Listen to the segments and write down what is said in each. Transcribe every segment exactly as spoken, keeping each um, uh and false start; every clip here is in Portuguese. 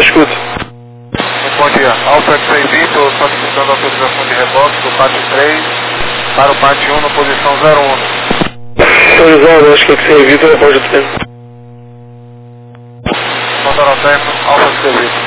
escuta. Muito bom dia. Alfa X seis Vitor, solicitando autorização de reboque do pátio três para o pátio um na posição zero um. Autorizado, acho que é que você evita, pode ter. Montoroteco, Alfa X seis Vitor.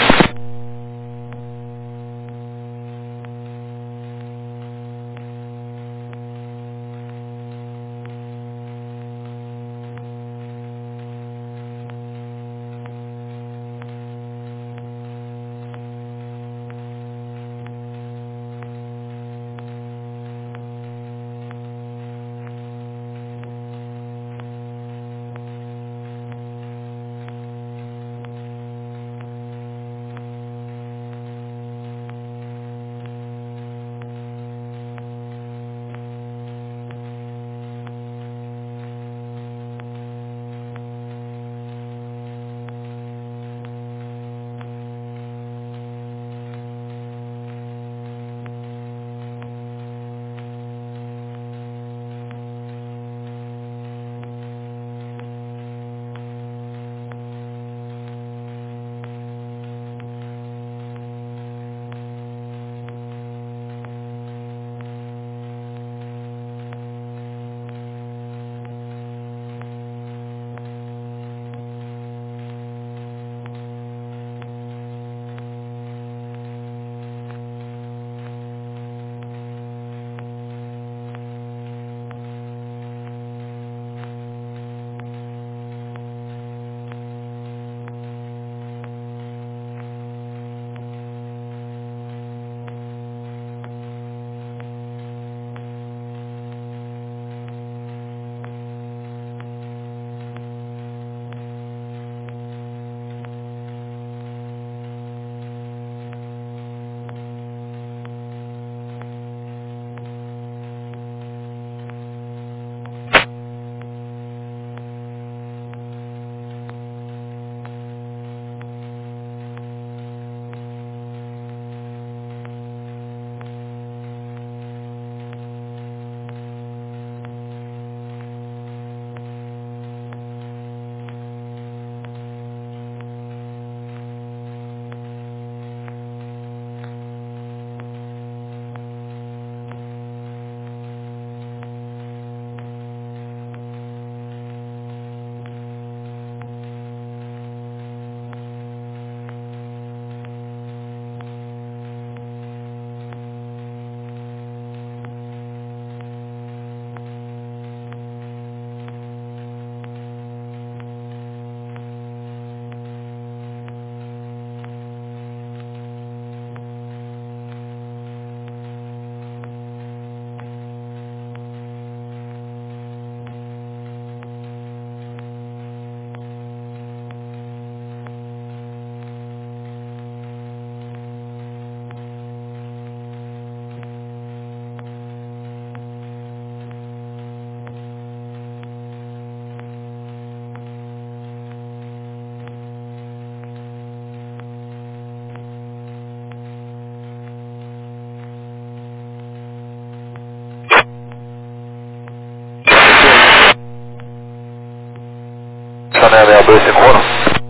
Chanel seis dois cinco um.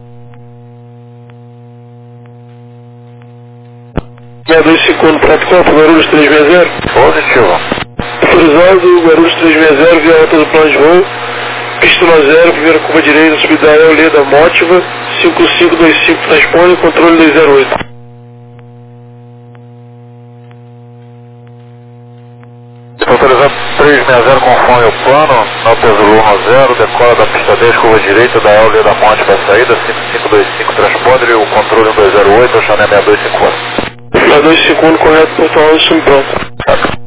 seis dois cinco um, Prato Copa, Guarulhos três seis zero. Positivo. Autorizado, Guarulhos três seis zero, via alta do plano de voo. Pista zero, primeira curva direita, subida aérea, Leda Mótiva, cinco cinco dois cinco, transpone, controle dois zero oito. Autorizado três seis zero, conforme o plano, nota Zulu um zero, decola da pista dez, curva direita, da Aérea da Monte para a saída, cinco cinco dois cinco, transponder, o controle um dois zero oito, o Chanel seis dois cinco um. seis dois cinco um, correto, Porto Alto, pronto. Certo.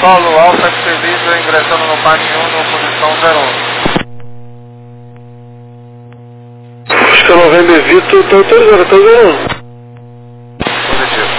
Paulo, Alfa X C Visa ingressando no P A T um, na posição zero um. Oscar November Vitor, estou autorizado, estou zero um. Positivo.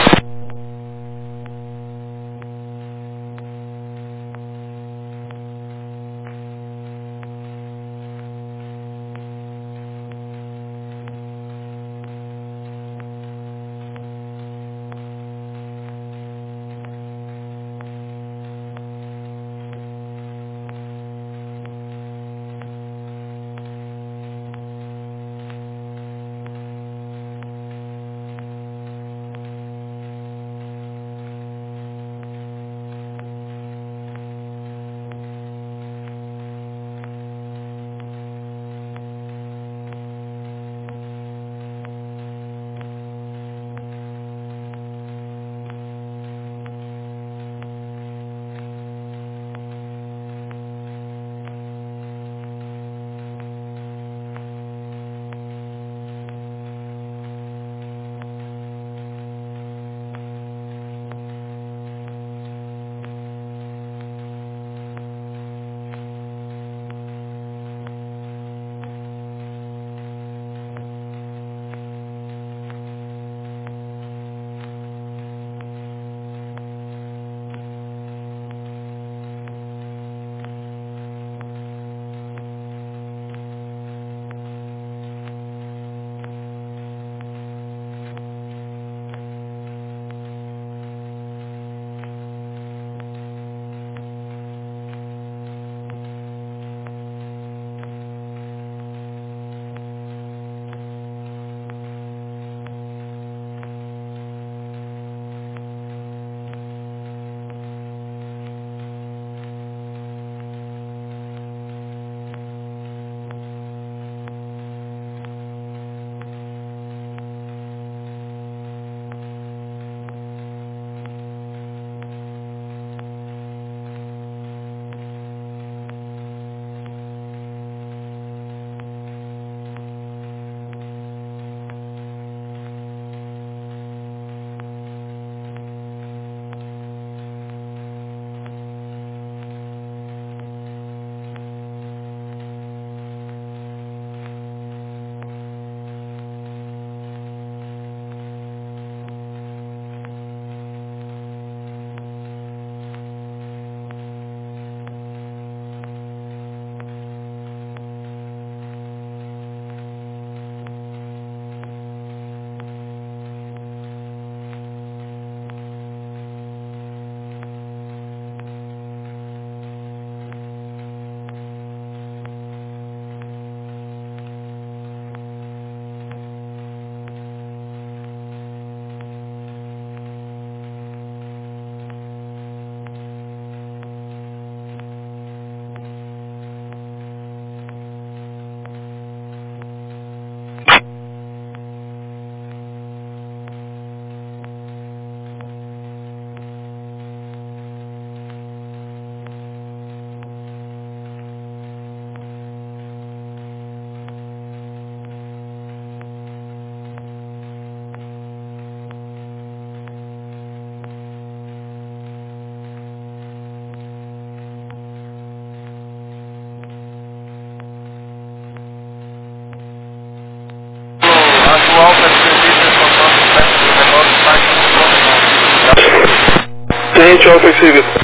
Tenente Alfa X C Visa.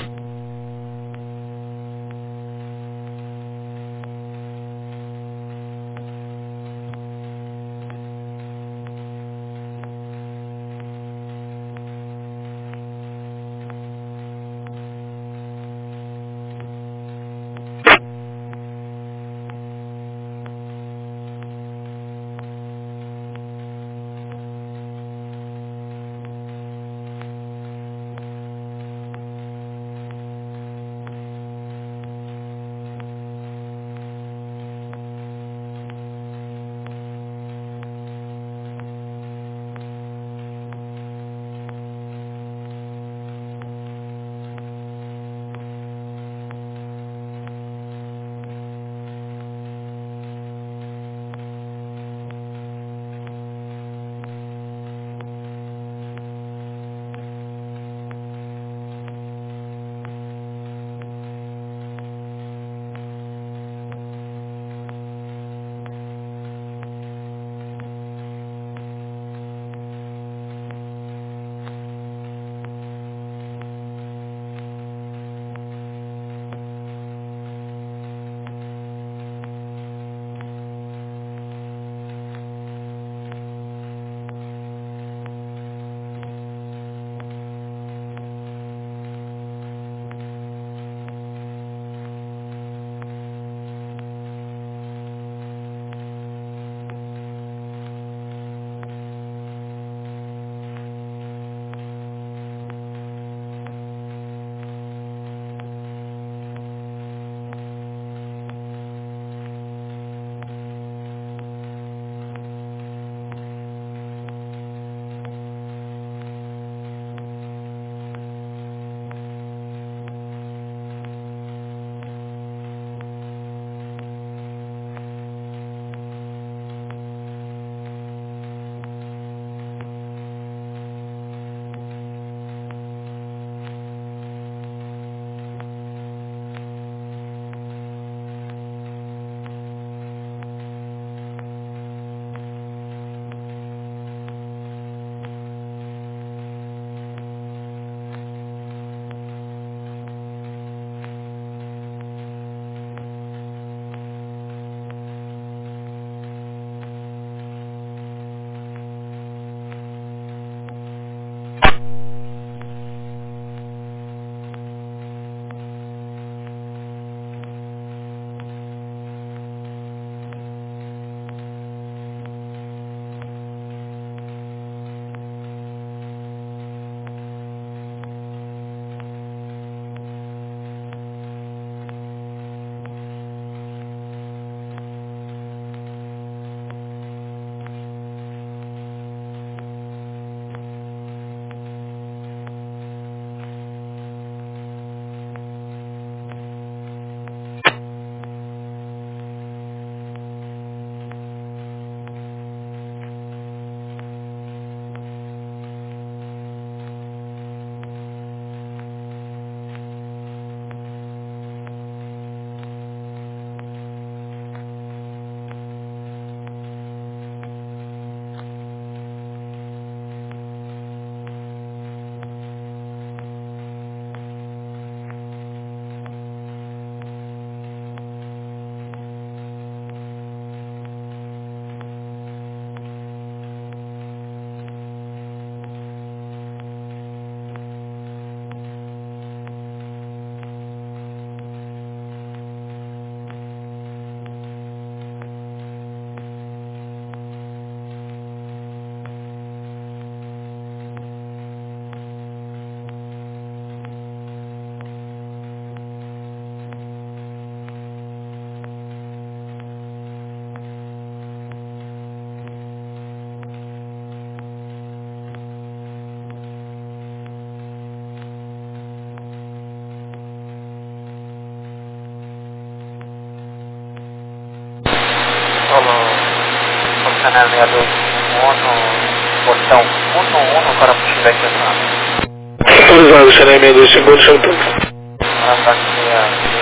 Chanel seis dois cinco um, portão um um para mochila aqui. Autorizado, Chanel seis dois cinco um, deixando pronto. Ataque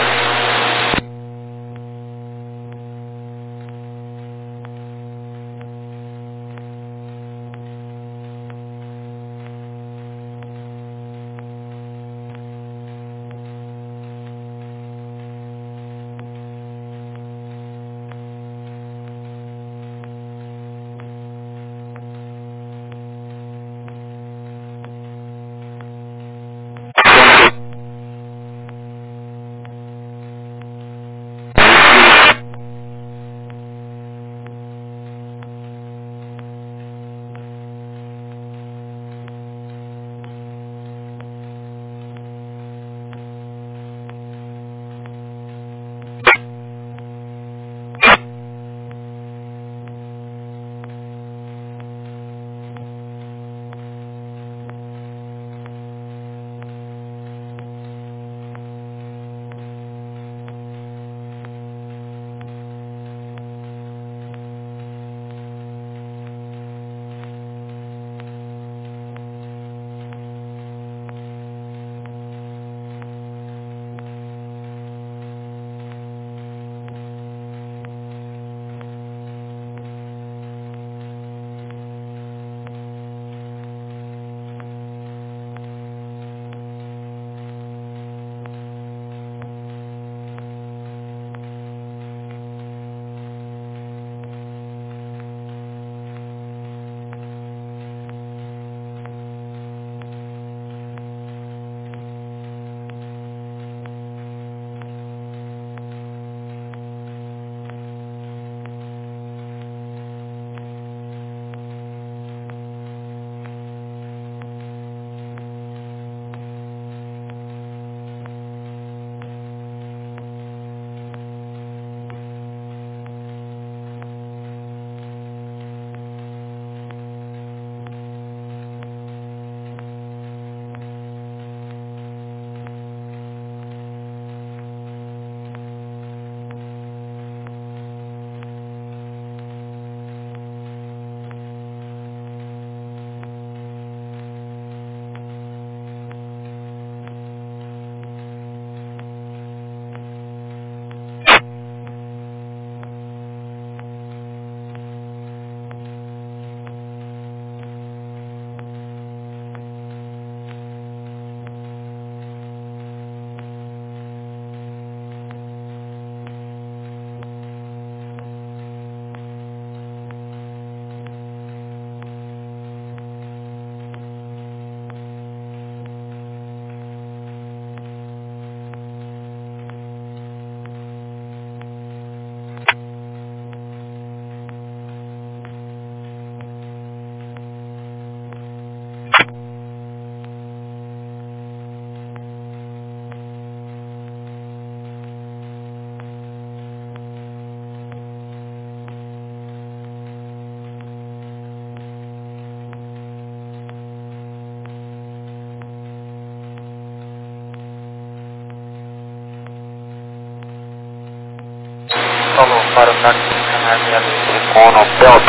Falou para o táxi Canadá Tricono P O B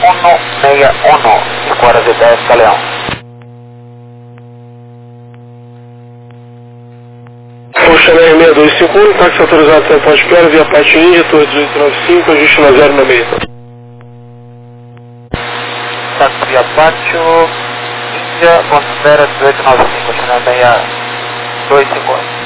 um seis um, cinco horas e dez, Galeão. Chanel seis dois cinco um, táxi autorizado até Ponte Piara, via Pátio Índia, Torre dezoito noventa e cinco, ajuste na zero no meio. Táxi via Pátio Índia, considera dezoito noventa e cinco, Chanel seis dois cinco um.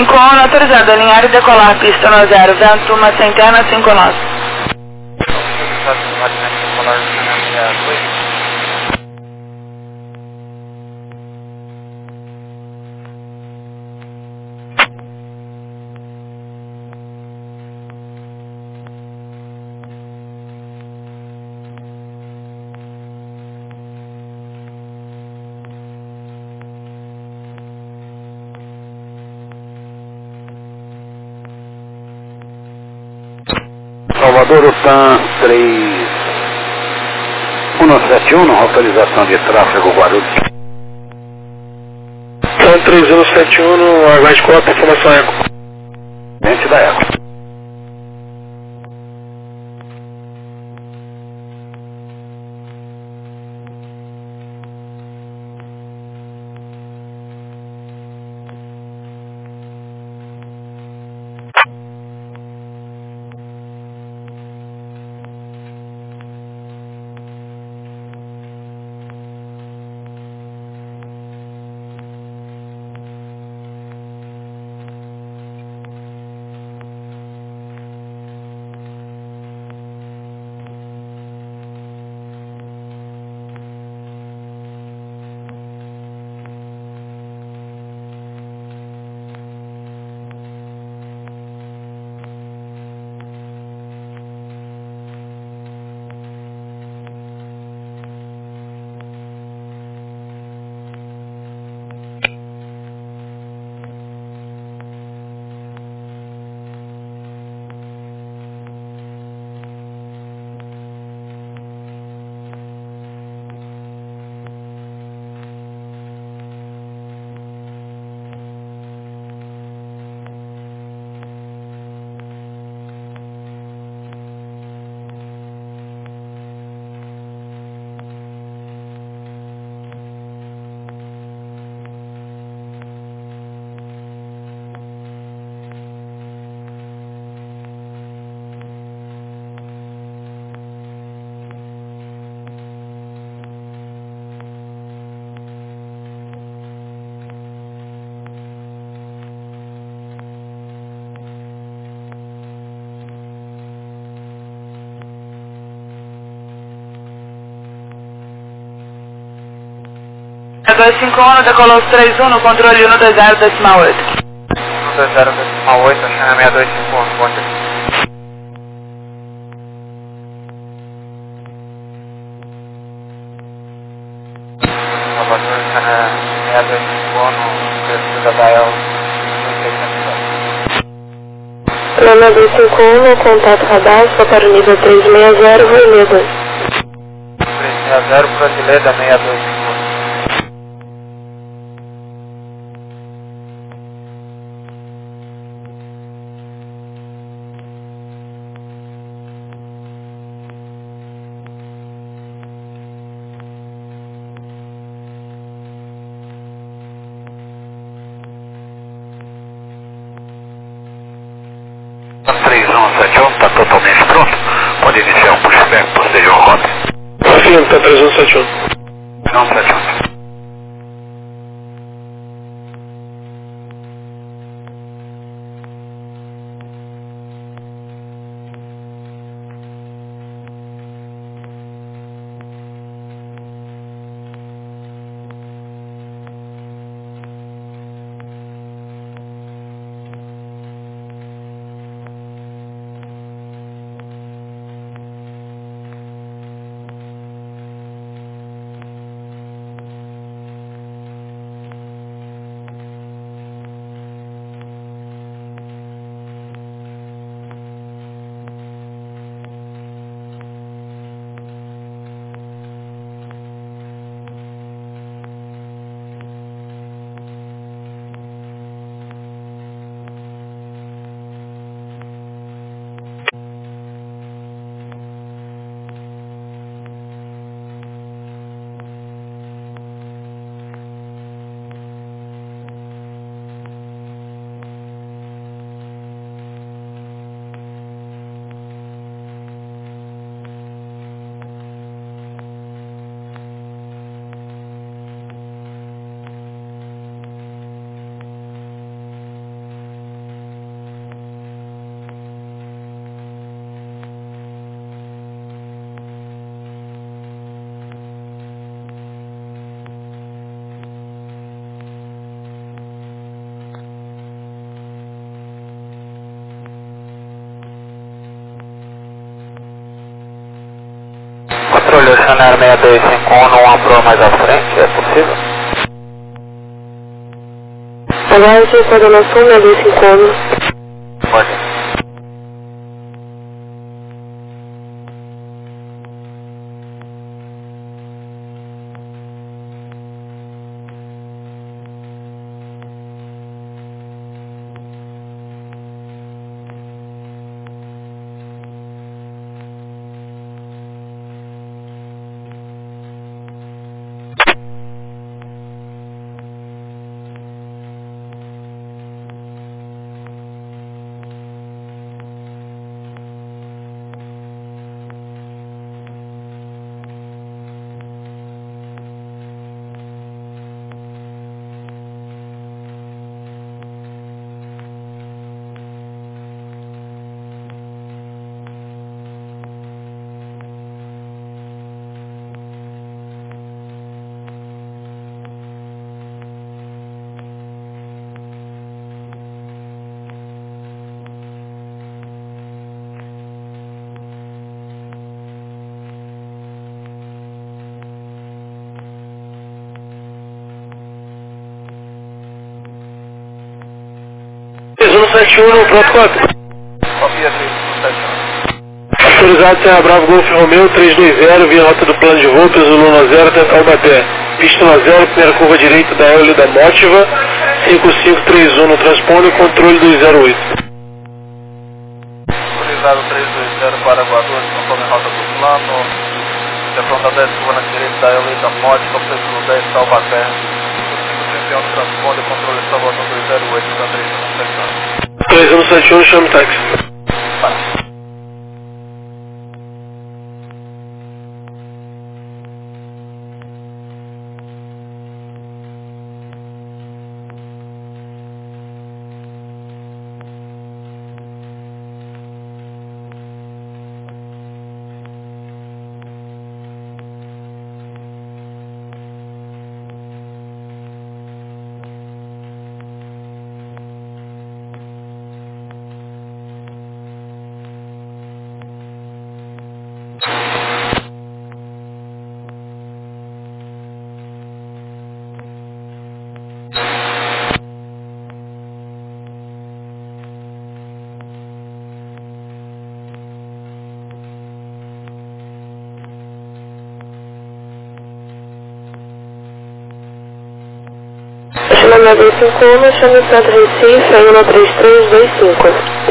cinco um, autorizado a alinhar e decolar pista no zero, vento uma centena, cinco nós. Salvador, U T A M três um sete um, autorização de tráfego Guarulhos. U T A M três um sete um, aguarde cota, informação eco. Mente da eco. dois cinco um, decolou três um, no controle um dois zero decimal oito. um dois zero decimal oito, China seis dois cinco um, bom dia. Salvador, China seis dois cinco um, no perfil da Dial Lama dois cinco um, no contato radar, só para o nível três seis zero, relé dois. três seis zero, Brasileira seis dois cinco um. três um sete um, está totalmente pronto. Pode iniciar um pushback posterior rota. Sim, tá três um sete um. Não, sete um. Ryanair seis dois cinco um, uma proa mais à frente, é possível? Avance, coordenação seis dois cinco um. Pode. três um sete um, pronto, quatro. Copia três um sete um. Autorizado Serra Bravo Golf Romeo três dois zero, via rota do plano de voo, peso Luna zero até Taubaté. Pista na zero, primeira curva direita da L da Mótiva, cinco cinco três um no transponder, controle dois zero oito. Autorizado três dois zero para Guarulhos, conforme rota do plano. Interfront da dez, curva na direita da L da Mótiva, peso dez Taubaté. cinco cinco três um no transponder, controle Salvador dois zero oito, da três um sete um. três um sete um, chama o táxi. Chama dois cinco um, chama o Santo Recife, é um três três dois cinco.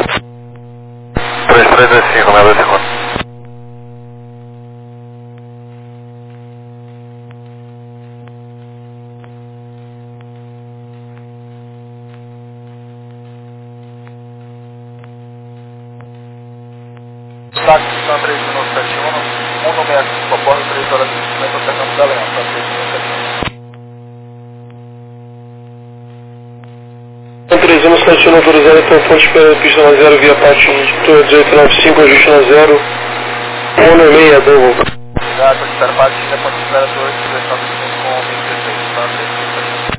três três dois cinco, nove segundos. Táxi São três um sete um, um no sessenta e cinco, abordo três horas de investimento até Campos da Leão, tá três um sete um. três um sete um, autorizado até o ponto de espera da pista na zero, via parte dezoito nove cinco, ajuste na zero, um no meio, Dovo. Obrigado, espera parte, é ponto de espera dois, direção do cinco com mil e dezesseis, tá três um sete um.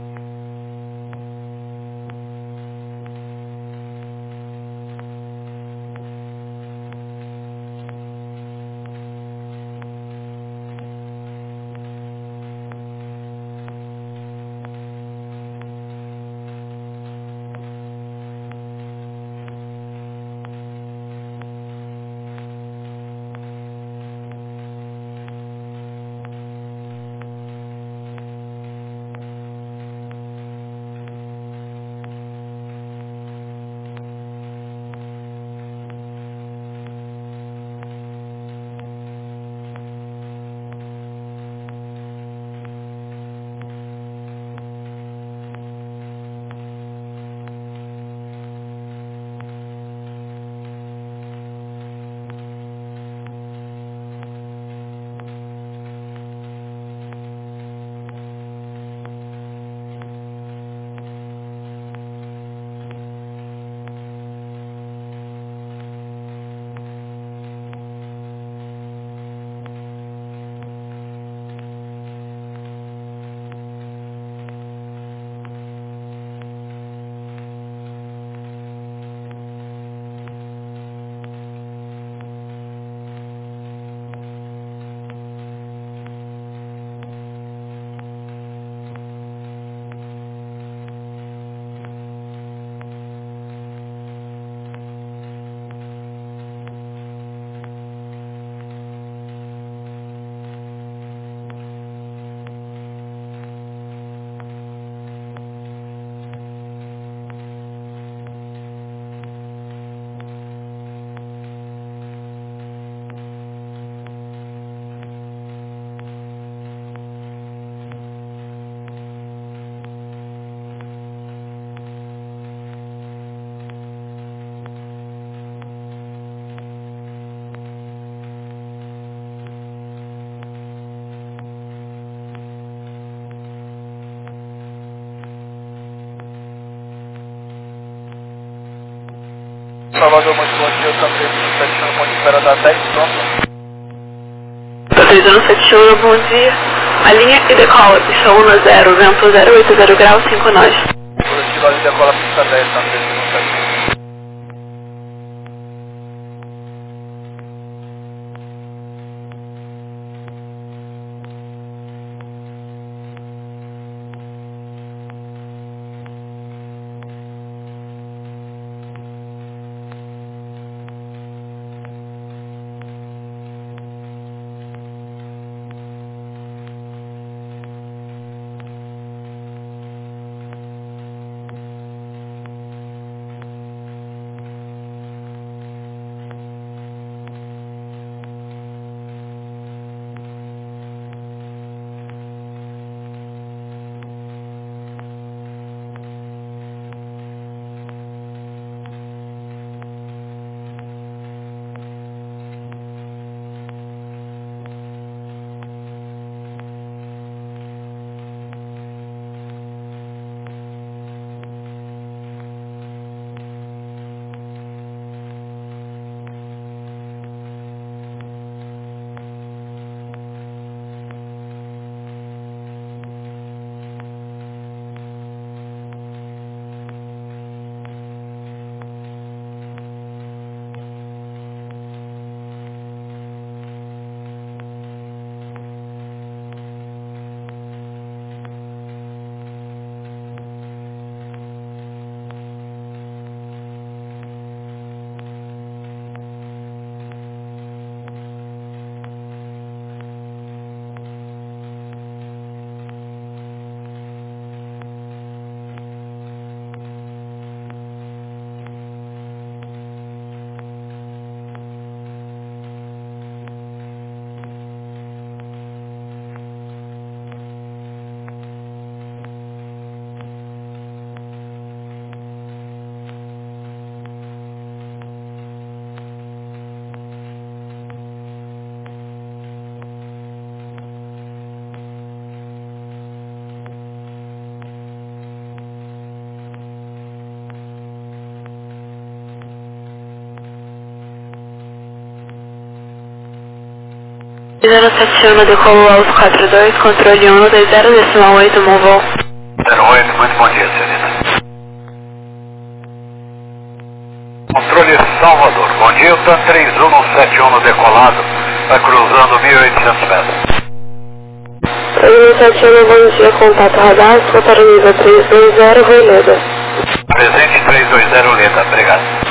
Salvador, muito bom dia, eu também estou sete um, ponto de espera da dez, pronto. três um sete um, bom dia. A linha que decola, pista um zero, vento zero oito zero graus, cinco nós. Positivo, ali decola pista dez, tá três um sete um. zero sete um, decolou aos quatro dois, controle um dois zero, decimal oito, movou. zero oito, muito bom dia, senhorita. Controle Salvador, bom dia, TAM três um sete um no decolado, vai cruzando mil e oitocentos metros. três um sete um, bom dia, contato radar, sou para o nível três dois zero, Roleda. Presente três dois zero, Leda, obrigado.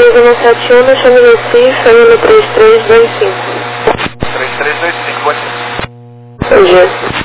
três um sete um, chame Recife, aí no três três dois cinco. três três dois cinco, bom dia. Bom dia.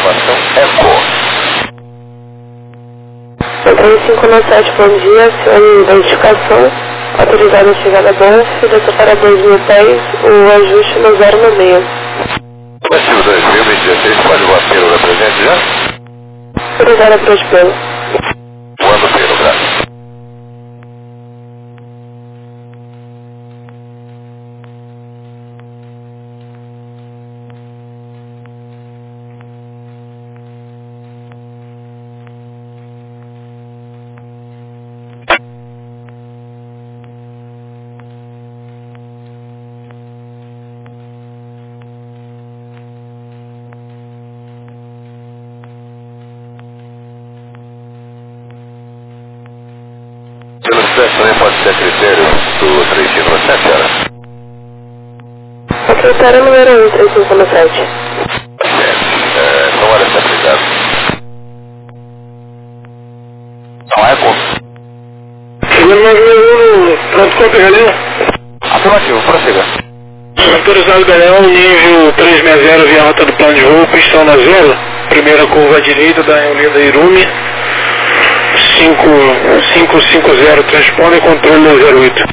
Observação Eco. três cinco nove sete, bom dia, senhor, identificação, autorizado a chegada a Bonf, dessa para dois mil e dez, o ajuste no zero no meio. Positivo dois mil e dezesseis, pode o apelo presente já? Autorizado a Prospelo. Quando pelo, graças. Também pode ser critério do três cinco sete, era? A critério número um, três cinco sete. É, então olha essa aplicada. Não é bom. Seguro nove mil um, pronto contra Galeão. Afirmativo, prossiga. Autorizado Galeão, nível trezentos e sessenta via rota do plano de voo, pistão na zero. Primeira curva à direita da Olinda Irumi. cinco cinco cinco zero, transponder controle zero oito.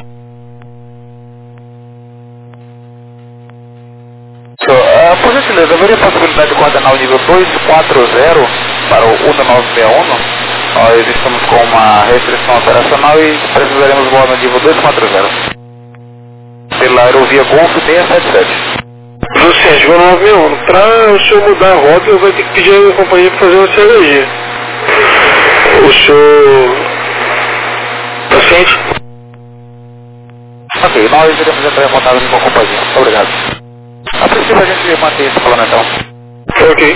So, uh, por gentileza, haveria possibilidade de coordenar o nível duzentos e quarenta para o um nove seis um? Nós estamos com uma restrição operacional e precisaremos voar no nível duzentos e quarenta. Pela aerovia Golf seis sete sete. Você chegou no nove um. Para o senhor mudar a rota, eu vou ter que pedir a companhia para fazer uma C H G. O senhor... paciente? Ok, nós iremos entrar em contato com a companhia. Obrigado. A princípio a gente mantém esse plano então. Ok.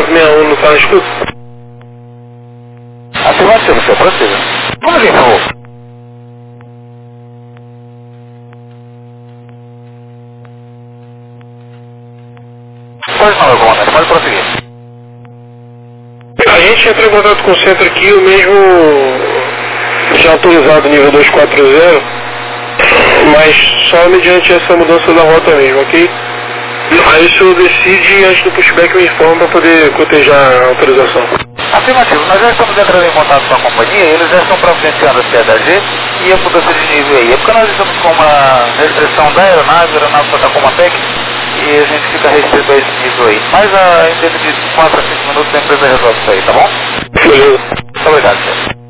quatro seis um não está na escuta? Afirmativo, senhor, prossiga. Vamos vir, por favor. Pois não, meu comandante, pode prosseguir. A gente entra em contato com o centro aqui, o mesmo já autorizado nível dois quatro zero, mas só mediante essa mudança da rota mesmo, ok? Aí o senhor decide, antes do pushback me informa para poder cotejar a autorização. Afirmativo, nós já estamos entrando em contato com a companhia, eles já estão providenciando a C H G e a mudança de nível aí. É porque nós estamos com uma restrição da aeronave, a aeronave só está com uma P E C e a gente fica restrito a esse nível aí. Mas a, em termos de quatro a cinco minutos a empresa resolve isso aí, tá bom? Beleza. Muito obrigado, senhor.